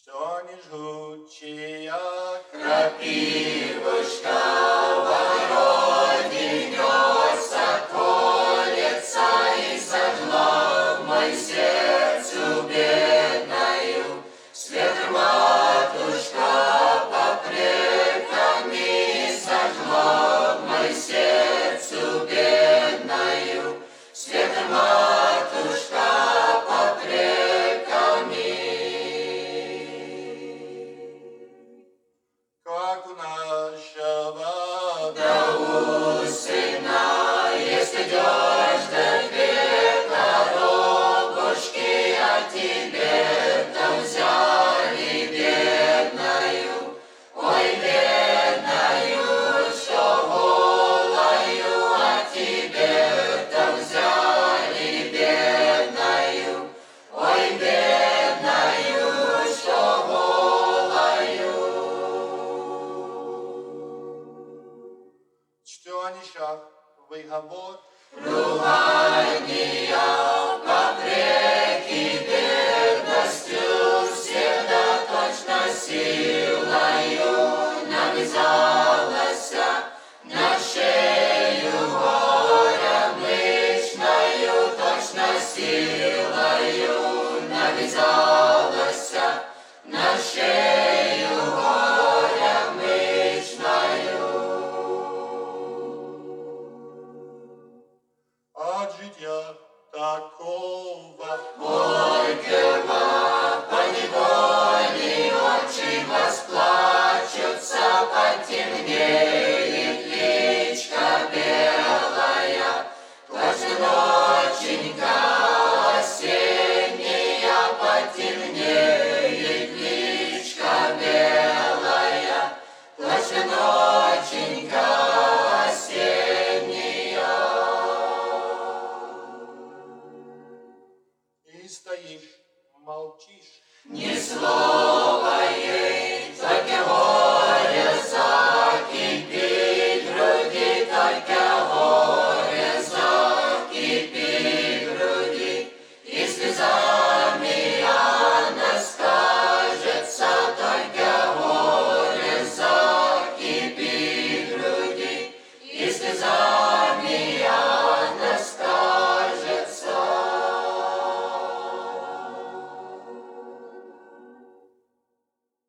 Что не жгучая крапивушка в огороде гнется, колется и зажгла в мой сердцу бедною. Свет матушка попреками зажгла в мой сердцу бедною. Свет матушка попреками. как у нашего Да у сына, если идешь две дорогушки, а тебе-то взяли бедною. Ой, бедною, что голою, а тебе-то взяли бедною. Ой, бедною, что голою. что нищах выговор, Ругания, попреки, бедностью всегда точно силою навязалась на шею горя мышною, точно силою навязалась на шею горя мышною. от жития такого. Горького поневоле очи расплачутся, потемнеет личка белая, точно ноченька осенняя, потемнеет личка белая, точно ноченька осенняя. И стоишь, молчишь, Ни слова